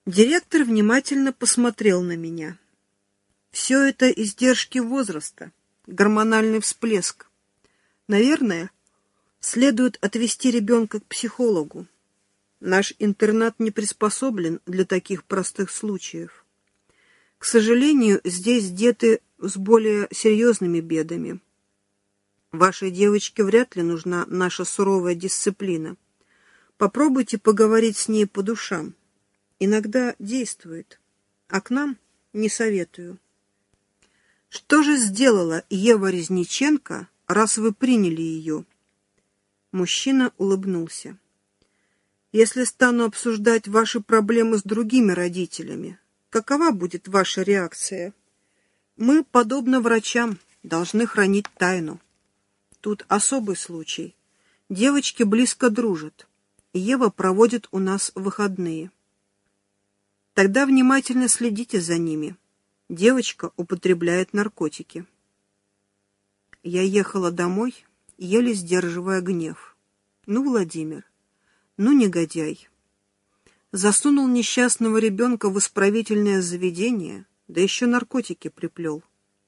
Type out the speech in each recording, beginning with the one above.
Директор внимательно посмотрел на меня. Все это издержки возраста, гормональный всплеск. Наверное, следует отвезти ребенка к психологу. Наш интернат не приспособлен для таких простых случаев. К сожалению, здесь дети с более серьезными бедами. Вашей девочке вряд ли нужна наша суровая дисциплина. Попробуйте поговорить с ней по душам. Иногда действует, а к нам не советую. Что же сделала Ева Резниченко, раз вы приняли ее? Мужчина улыбнулся. Если стану обсуждать ваши проблемы с другими родителями, какова будет ваша реакция? Мы, подобно врачам, должны хранить тайну. Тут особый случай. Девочки близко дружат. Ева проводит у нас выходные. Тогда внимательно следите за ними. Девочка употребляет наркотики. Я ехала домой, еле сдерживая гнев. Ну, Владимир, ну, негодяй. Засунул несчастного ребенка в исправительное заведение, да еще наркотики приплел.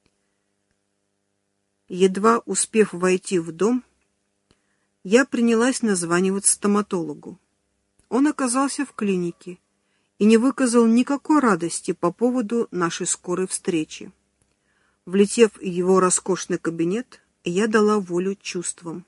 Едва успев войти в дом, я принялась названивать стоматологу. Он оказался в клинике и не выказал никакой радости по поводу нашей скорой встречи. Влетев в его роскошный кабинет, я дала волю чувствам.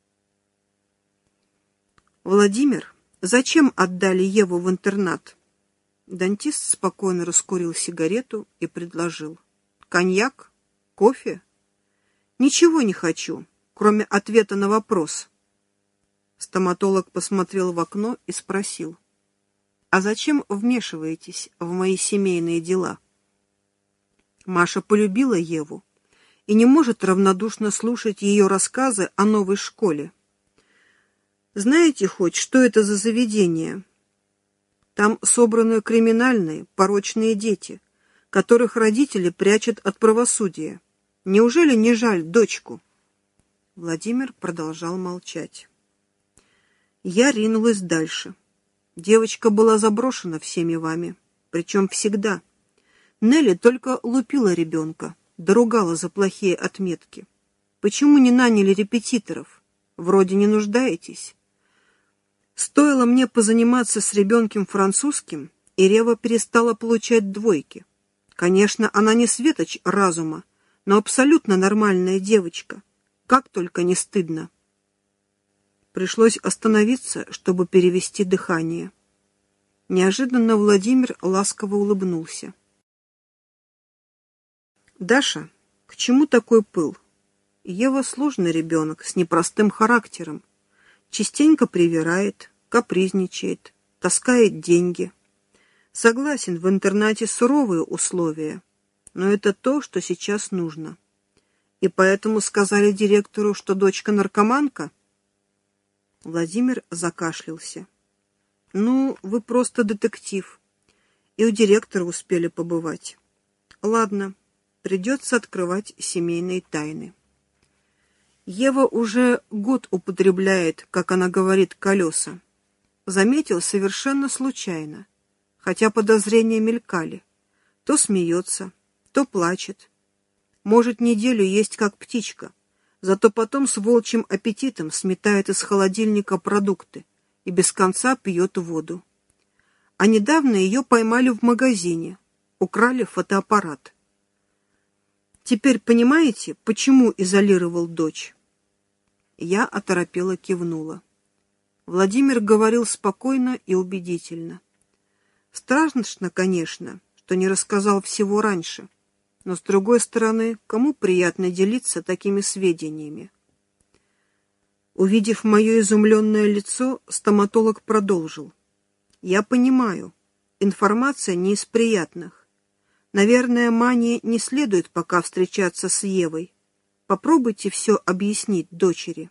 «Владимир, зачем отдали Еву в интернат?» Дантист спокойно раскурил сигарету и предложил. «Коньяк? Кофе?» «Ничего не хочу, кроме ответа на вопрос». Стоматолог посмотрел в окно и спросил. «А зачем вмешиваетесь в мои семейные дела?» Маша полюбила Еву и не может равнодушно слушать ее рассказы о новой школе. Знаете хоть, что это за заведение? Там собраны криминальные, порочные дети, которых родители прячут от правосудия. Неужели не жаль дочку?» Владимир продолжал молчать. Я ринулась дальше. Девочка была заброшена всеми вами, причем всегда. Нелли только лупила ребенка, да ругала за плохие отметки. Почему не наняли репетиторов? Вроде не нуждаетесь. Стоило мне позаниматься с ребенком французским, и Рева перестала получать двойки. Конечно, она не светоч разума, но абсолютно нормальная девочка. Как только не стыдно. Пришлось остановиться, чтобы перевести дыхание. Неожиданно Владимир ласково улыбнулся. «Даша, к чему такой пыл? Ева сложный ребенок с непростым характером. Частенько привирает, капризничает, таскает деньги. Согласен, в интернате суровые условия, но это то, что сейчас нужно. И поэтому сказали директору, что дочка наркоманка?» Владимир закашлялся. «Ну, вы просто детектив. И у директора успели побывать. Ладно, придется открывать семейные тайны. Ева уже год употребляет, как она говорит, колеса. Заметил совершенно случайно, хотя подозрения мелькали. То смеется, то плачет. Может, неделю есть как птичка, зато потом с волчьим аппетитом сметает из холодильника продукты и без конца пьет воду. А недавно ее поймали в магазине, украли фотоаппарат. Теперь понимаете, почему изолировал дочь?» Я оторопела кивнула. Владимир говорил спокойно и убедительно. Страшно, конечно, что не рассказал всего раньше, но, с другой стороны, кому приятно делиться такими сведениями? Увидев мое изумленное лицо, стоматолог продолжил. «Я понимаю, информация не из приятных. Наверное, Мане не следует пока встречаться с Евой. Попробуйте все объяснить дочери».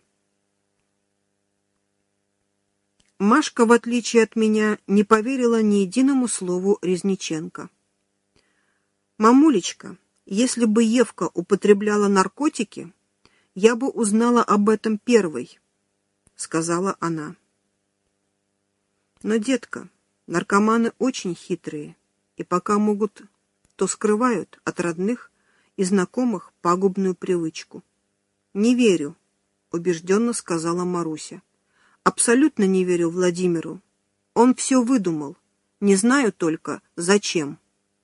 Машка, в отличие от меня, не поверила ни единому слову Резниченко. «Мамулечка, если бы Евка употребляла наркотики, я бы узнала об этом первой», — сказала она. «Но, детка, Наркоманы очень хитрые, и пока могут, то скрывают от родных и знакомых пагубную привычку. «Не верю», — убежденно сказала Маруся. «Абсолютно не верю Владимиру. Он все выдумал. Не знаю только, зачем».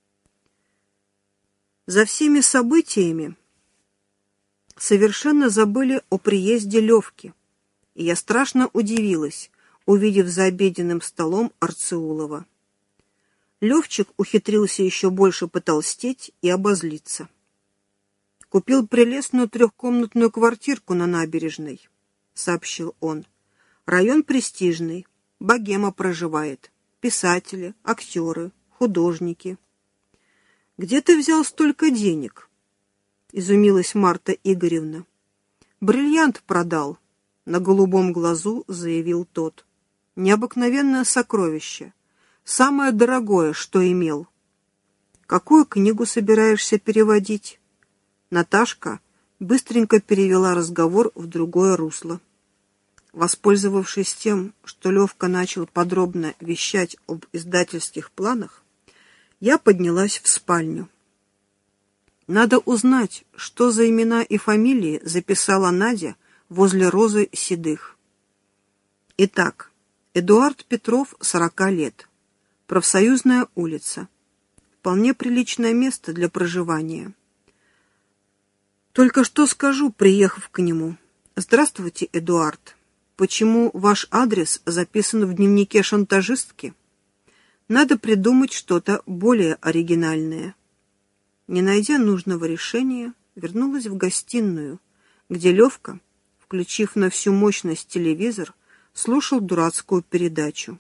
За всеми событиями совершенно забыли о приезде Левки, и я страшно удивилась, увидев за обеденным столом Арцеулова. Левчик ухитрился еще больше потолстеть и обозлиться. «Купил прелестную трехкомнатную квартирку на набережной», — сообщил он. «Район престижный, богема проживает, писатели, актеры, художники». «Где ты взял столько денег?» — изумилась Марта Игоревна. «Бриллиант продал», — на голубом глазу заявил тот. «Необыкновенное сокровище. Самое дорогое, что имел». «Какую книгу собираешься переводить?» Наташка быстренько перевела разговор в другое русло. Воспользовавшись тем, что Левка начал подробно вещать об издательских планах, я поднялась в спальню. Надо узнать, что за имена и фамилии записала Надя возле розы седых. Итак, Эдуард Петров, 40 лет. Профсоюзная улица. Вполне приличное место для проживания. Только что скажу, приехав к нему. «Здравствуйте, Эдуард. Почему ваш адрес записан в дневнике шантажистки? Надо придумать что-то более оригинальное». Не найдя нужного решения, вернулась в гостиную, где Левка, включив на всю мощность телевизор, слушал дурацкую передачу.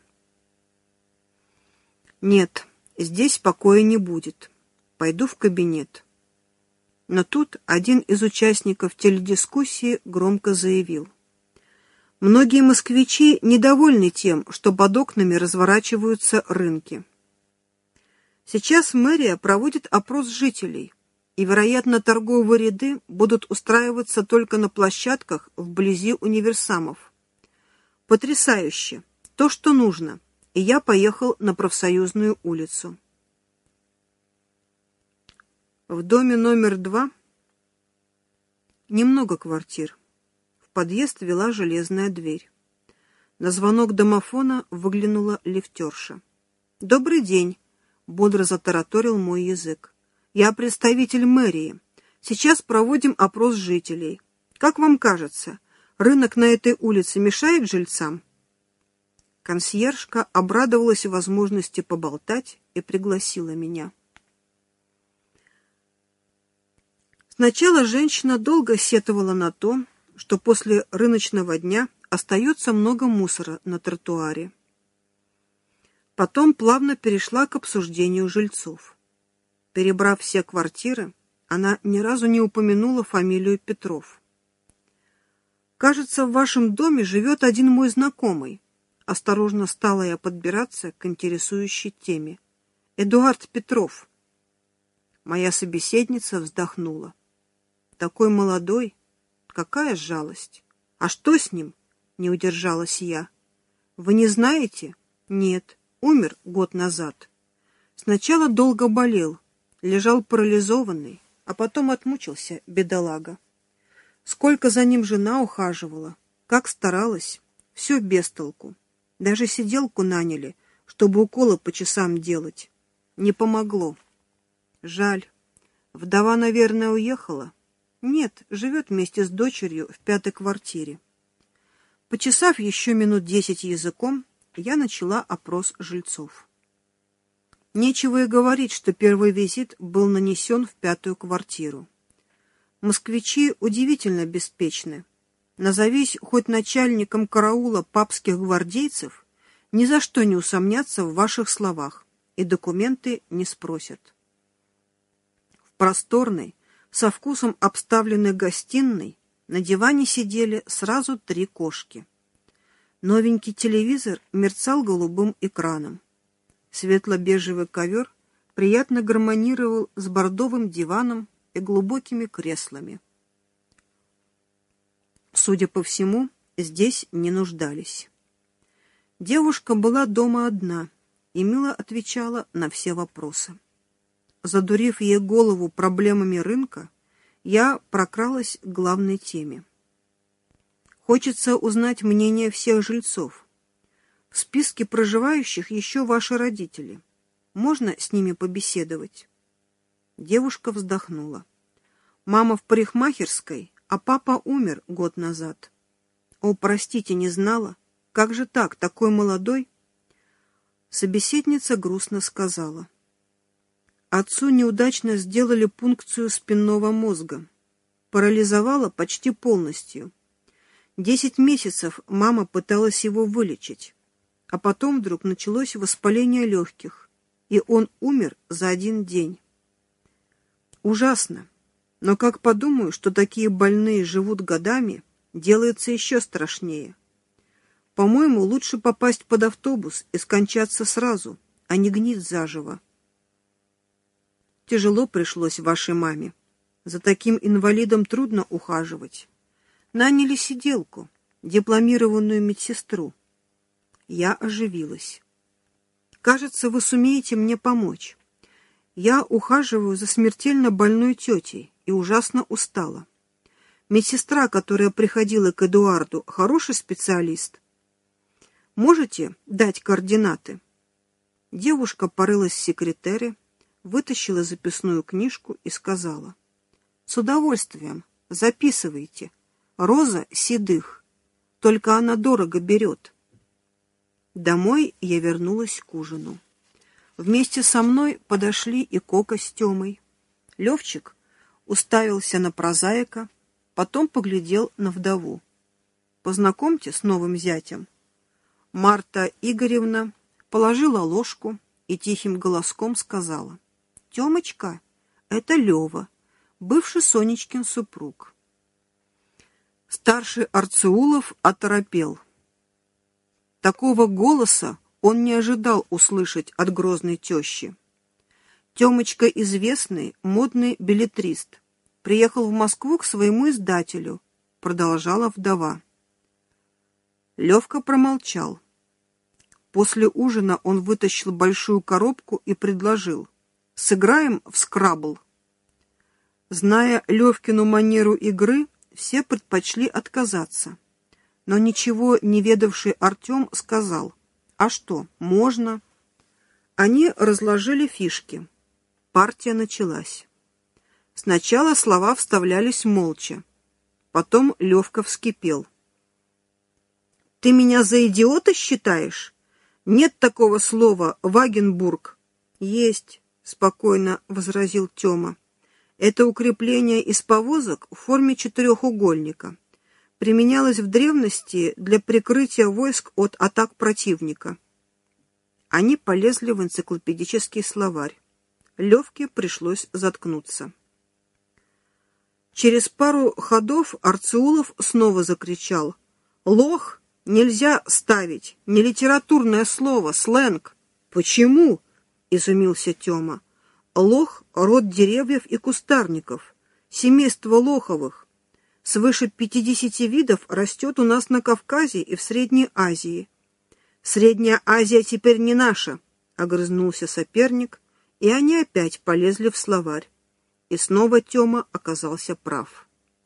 «Нет, здесь покоя не будет. Пойду в кабинет». Но тут один из участников теледискуссии громко заявил: «Многие москвичи недовольны тем, что под окнами разворачиваются рынки. Сейчас мэрия проводит опрос жителей, и, вероятно, торговые ряды будут устраиваться только на площадках вблизи универсамов. Потрясающе! То, что нужно!» И я поехал на Профсоюзную улицу. В доме номер 2 немного квартир. В подъезд вела железная дверь. На звонок домофона выглянула лифтерша. «Добрый день!» — бодро затараторил мой язык. «Я представитель мэрии. Сейчас проводим опрос жителей. Как вам кажется, рынок на этой улице мешает жильцам?» Консьержка обрадовалась возможности поболтать и пригласила меня. Сначала женщина долго сетовала на то, что после рыночного дня остается много мусора на тротуаре. Потом плавно перешла к обсуждению жильцов. Перебрав все квартиры, она ни разу не упомянула фамилию Петров. «Кажется, в вашем доме живет один мой знакомый». Осторожно стала я подбираться к интересующей теме. «Эдуард Петров». Моя собеседница вздохнула. «Такой молодой. Какая жалость. А что с ним?» — не удержалась я. «Вы не знаете?» «Нет. Умер год назад. Сначала долго болел, лежал парализованный, а потом отмучился, бедолага. Сколько за ним жена ухаживала, как старалась, все без толку. Даже сиделку наняли, чтобы уколы по часам делать. Не помогло. Жаль. Вдова, наверное, уехала? Нет, живет вместе с дочерью в 5-й квартире». Почесав еще минут 10 языком, я начала опрос жильцов. Нечего и говорить, что первый визит был нанесен в 5-ю квартиру. Москвичи удивительно беспечны. Назовись хоть начальником караула папских гвардейцев, ни за что не усомнятся в ваших словах и документы не спросят. В просторной, со вкусом обставленной гостиной на диване сидели сразу 3 кошки. Новенький телевизор мерцал голубым экраном. Светло-бежевый ковер приятно гармонировал с бордовым диваном и глубокими креслами. Судя по всему, здесь не нуждались. Девушка была дома одна и мило отвечала на все вопросы. Задурив ей голову проблемами рынка, я прокралась к главной теме. Хочется узнать мнение всех жильцов. В списке проживающих еще ваши родители. Можно с ними побеседовать?» Девушка вздохнула. «Мама в парикмахерской, а папа умер год назад». «О, простите, не знала. Как же так, такой молодой?» Собеседница грустно сказала. «Отцу неудачно сделали пункцию спинного мозга. Парализовала почти полностью. 10 месяцев мама пыталась его вылечить, а потом вдруг началось воспаление легких, и он умер за 1 день. Ужасно, но как подумаю, что такие больные живут годами, делается еще страшнее. По-моему, лучше попасть под автобус и скончаться сразу, а не гнить заживо. Тяжело пришлось вашей маме. За таким инвалидом трудно ухаживать. Наняли сиделку, дипломированную медсестру. Я оживилась. Кажется, вы сумеете мне помочь. Я ухаживаю за смертельно больной тетей и ужасно устала. Медсестра, которая приходила к Эдуарду, хороший специалист. Можете дать координаты?» Девушка порылась в секретаре, вытащила записную книжку и сказала. «С удовольствием. Записывайте. Роза Седых. Только она дорого берет». Домой я вернулась к ужину. Вместе со мной подошли и Кока с Тёмой. Левчик уставился на прозаика, потом поглядел на вдову. «Познакомьте с новым зятем». Марта Игоревна положила ложку и тихим голоском сказала. «Тёмочка, это Лёва, бывший Сонечкин супруг». Старший Арцеулов оторопел. Такого голоса он не ожидал услышать от грозной тещи. Тёмочка известный, модный беллетрист. Приехал в Москву к своему издателю, продолжала вдова. Левка промолчал. После ужина он вытащил большую коробку и предложил. «Сыграем в скрабл». Зная Левкину манеру игры, все предпочли отказаться. Но ничего не ведавший Артем сказал. «А что, можно?» Они разложили фишки. Партия началась. Сначала слова вставлялись молча. Потом Левка вскипел. «Ты меня за идиота считаешь? Нет такого слова «Вагенбург». «Есть», — спокойно возразил Тёма. «Это укрепление из повозок в форме четырехугольника. Применялось в древности для прикрытия войск от атак противника». Они полезли в энциклопедический словарь. Левке пришлось заткнуться. Через пару ходов Арцеулов снова закричал. «Лох нельзя ставить, не литературное слово, сленг». «Почему?» — изумился Тёма. «Лох — род деревьев и кустарников, семейство лоховых. Свыше 50 видов растет у нас на Кавказе и в Средней Азии». «Средняя Азия теперь не наша», — огрызнулся соперник, и они опять полезли в словарь. И снова Тёма оказался прав.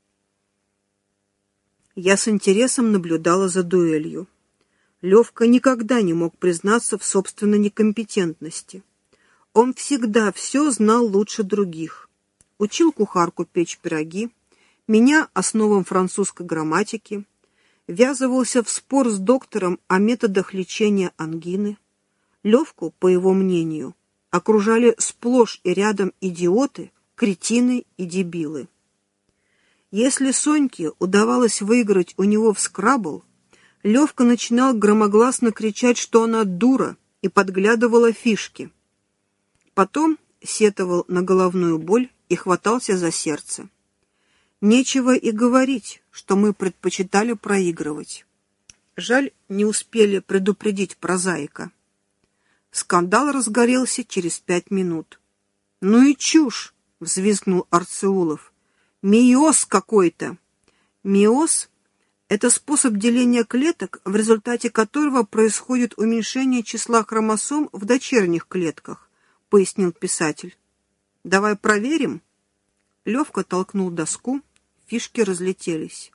Я с интересом наблюдала за дуэлью. Левка никогда не мог признаться в собственной некомпетентности. Он всегда все знал лучше других. Учил кухарку печь пироги, меня основам французской грамматики, ввязывался в спор с доктором о методах лечения ангины. Левку, по его мнению, окружали сплошь и рядом идиоты, кретины и дебилы. Если Соньке удавалось выиграть у него в скрабл, Левка начинал громогласно кричать, что она дура, и подглядывала фишки. Потом сетовал на головную боль и хватался за сердце. Нечего и говорить, что мы предпочитали проигрывать. Жаль, не успели предупредить прозаика. Скандал разгорелся через 5 минут. «Ну и чушь!» — взвизгнул Арцеулов. «Миоз какой-то!» «Миоз Это способ деления клеток, в результате которого происходит уменьшение числа хромосом в дочерних клетках, пояснил писатель. Давай проверим. Левка толкнул доску, фишки разлетелись.